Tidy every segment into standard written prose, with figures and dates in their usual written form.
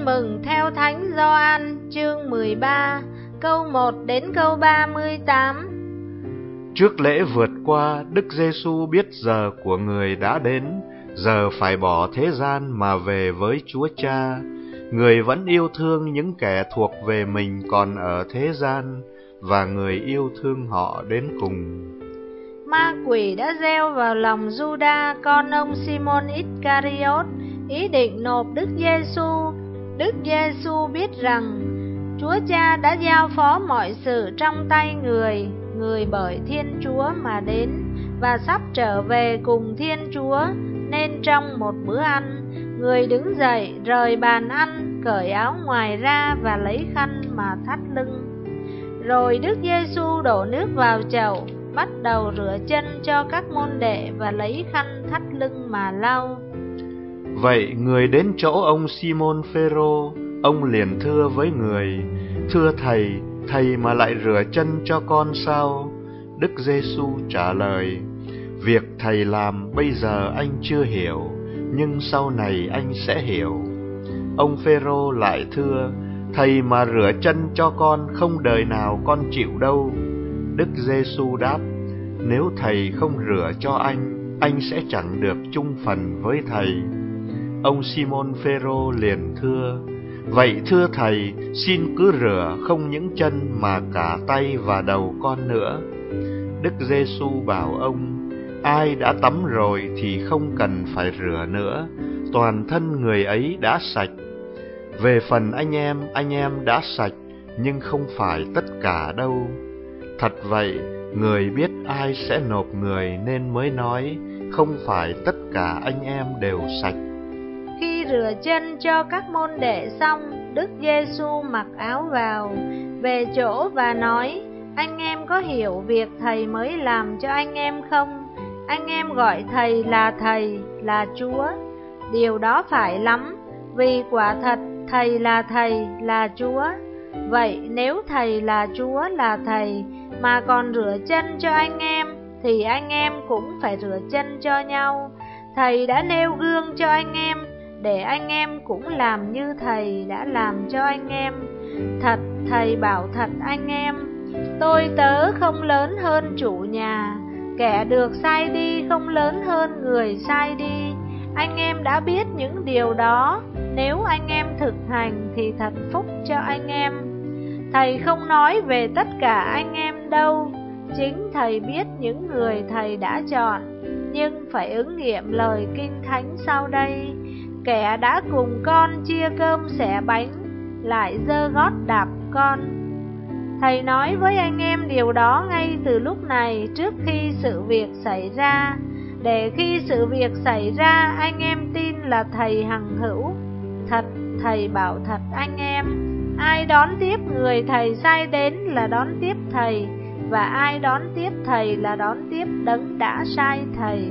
Tin mừng theo Thánh Gioan chương 13 câu 1 đến câu 38. Trước lễ vượt qua, Đức Giêsu biết giờ của người đã đến, giờ phải bỏ thế gian mà về với Chúa Cha. Người vẫn yêu thương những kẻ thuộc về mình còn ở thế gian, và người yêu thương họ đến cùng. Ma quỷ đã gieo vào lòng Giuđa con ông Simon Iscariot ý định nộp Đức Giêsu. Đức Giêsu biết rằng Chúa Cha đã giao phó mọi sự trong tay người, người bởi Thiên Chúa mà đến và sắp trở về cùng Thiên Chúa, nên trong một bữa ăn, người đứng dậy rời bàn ăn, cởi áo ngoài ra và lấy khăn mà thắt lưng. Rồi Đức Giêsu đổ nước vào chậu, bắt đầu rửa chân cho các môn đệ và lấy khăn thắt lưng mà lau. Vậy người đến chỗ ông Simon Phêrô, ông liền thưa với người: "Thưa thầy, thầy mà lại rửa chân cho con sao?" Đức Giêsu trả lời: "Việc thầy làm bây giờ anh chưa hiểu, nhưng sau này anh sẽ hiểu." Ông Phêrô lại thưa: "Thầy mà rửa chân cho con không đời nào con chịu đâu." Đức Giêsu đáp: "Nếu thầy không rửa cho anh sẽ chẳng được chung phần với thầy." Ông Simon Phêrô liền thưa: "Vậy thưa thầy, xin cứ rửa không những chân mà cả tay và đầu con nữa." Đức Giêsu bảo ông: "Ai đã tắm rồi thì không cần phải rửa nữa, toàn thân người ấy đã sạch. Về phần anh em đã sạch, nhưng không phải tất cả đâu." Thật vậy, người biết ai sẽ nộp người nên mới nói, không phải tất cả anh em đều sạch. Khi rửa chân cho các môn đệ xong, Đức Giêsu mặc áo vào, về chỗ và nói: "Anh em có hiểu việc thầy mới làm cho anh em không? Anh em gọi thầy, là Chúa. Điều đó phải lắm, vì quả thật thầy, là Chúa. Vậy nếu thầy là Chúa, là thầy, mà còn rửa chân cho anh em, thì anh em cũng phải rửa chân cho nhau. Thầy đã nêu gương cho anh em, để anh em cũng làm như thầy đã làm cho anh em. Thật, thầy bảo thật anh em, tôi tớ không lớn hơn chủ nhà, kẻ được sai đi không lớn hơn người sai đi. Anh em đã biết những điều đó, nếu anh em thực hành thì thật phúc cho anh em. Thầy không nói về tất cả anh em đâu, chính thầy biết những người thầy đã chọn, nhưng phải ứng nghiệm lời Kinh Thánh sau đây: kẻ đã cùng con chia cơm xẻ bánh, lại giơ gót đạp con. Thầy nói với anh em điều đó ngay từ lúc này, trước khi sự việc xảy ra, để khi sự việc xảy ra anh em tin là thầy hằng hữu. Thật, thầy bảo thật anh em, ai đón tiếp người thầy sai đến là đón tiếp thầy, và ai đón tiếp thầy là đón tiếp đấng đã sai thầy."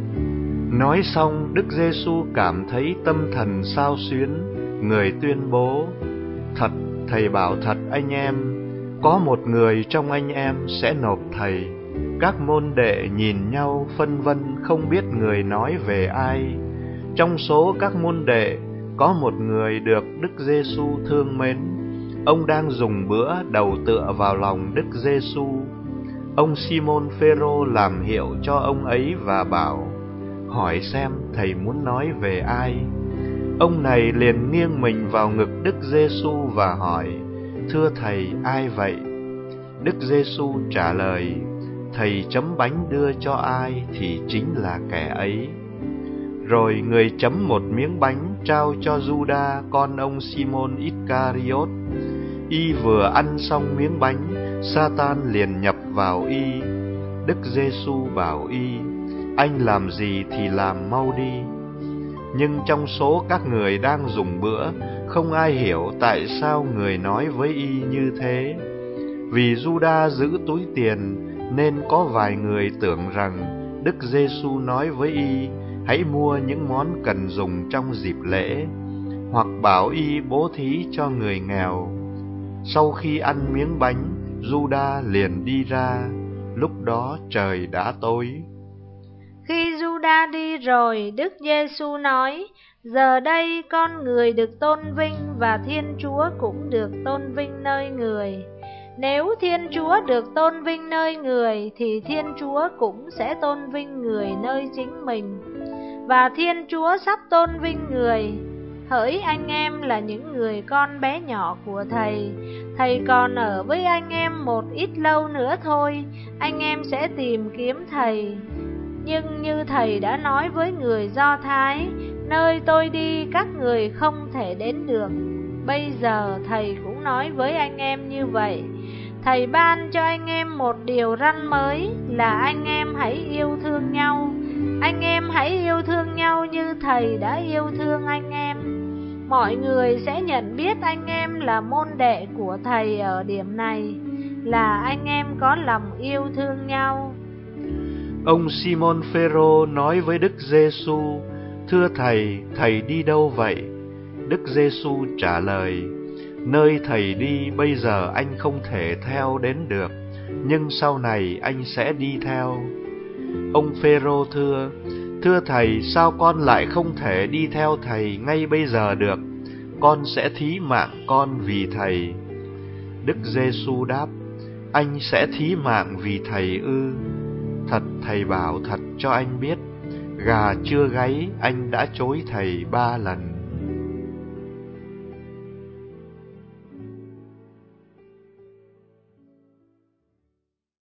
Nói xong, Đức Giêsu cảm thấy tâm thần xao xuyến, người tuyên bố: "Thật, thầy bảo thật anh em, có một người trong anh em sẽ nộp thầy." Các môn đệ nhìn nhau phân vân không biết người nói về ai. Trong số các môn đệ, có một người được Đức Giêsu thương mến. Ông đang dùng bữa đầu tựa vào lòng Đức Giêsu. Ông Simon Phêrô làm hiệu cho ông ấy và bảo: "Hỏi xem thầy muốn nói về ai?" Ông này liền nghiêng mình vào ngực Đức Giêsu và hỏi: "Thưa thầy, ai vậy?" Đức Giêsu trả lời: "Thầy chấm bánh đưa cho ai thì chính là kẻ ấy." Rồi người chấm một miếng bánh trao cho Giuđa con ông Simon Iscariot. Y vừa ăn xong miếng bánh, Sa-tan liền nhập vào y. Đức Giêsu bảo y: "Anh làm gì thì làm mau đi." Nhưng trong số các người đang dùng bữa, không ai hiểu tại sao người nói với y như thế. Vì Giuđa giữ túi tiền, nên có vài người tưởng rằng Đức Giêsu nói với y hãy mua những món cần dùng trong dịp lễ, hoặc bảo y bố thí cho người nghèo. Sau khi ăn miếng bánh, Giuđa liền đi ra. Lúc đó trời đã tối. Khi Juda đi rồi, Đức Giêsu nói: giờ đây con người được tôn vinh và Thiên Chúa cũng được tôn vinh nơi người. Nếu Thiên Chúa được tôn vinh nơi người thì Thiên Chúa cũng sẽ tôn vinh người nơi chính mình. Và Thiên Chúa sắp tôn vinh người. Hỡi anh em là những người con bé nhỏ của Thầy, Thầy còn ở với anh em một ít lâu nữa thôi, anh em sẽ tìm kiếm Thầy. Nhưng như Thầy đã nói với người Do Thái, nơi tôi đi các người không thể đến được. Bây giờ Thầy cũng nói với anh em như vậy. Thầy ban cho anh em một điều răn mới là anh em hãy yêu thương nhau. Anh em hãy yêu thương nhau như Thầy đã yêu thương anh em. Mọi người sẽ nhận biết anh em là môn đệ của Thầy ở điểm này, là anh em có lòng yêu thương nhau. Ông Simon Phêrô nói với Đức Giêsu: thưa Thầy, Thầy đi đâu vậy? Đức Giêsu trả lời: nơi Thầy đi bây giờ anh không thể theo đến được, nhưng sau này anh sẽ đi theo. Ông Phêrô thưa: thưa Thầy, sao con lại không thể đi theo Thầy ngay bây giờ được? Con sẽ thí mạng con vì Thầy. Đức Giêsu đáp: anh sẽ thí mạng vì Thầy ư? Thật Thầy bảo thật cho anh biết, gà chưa gáy anh đã chối Thầy 3 lần.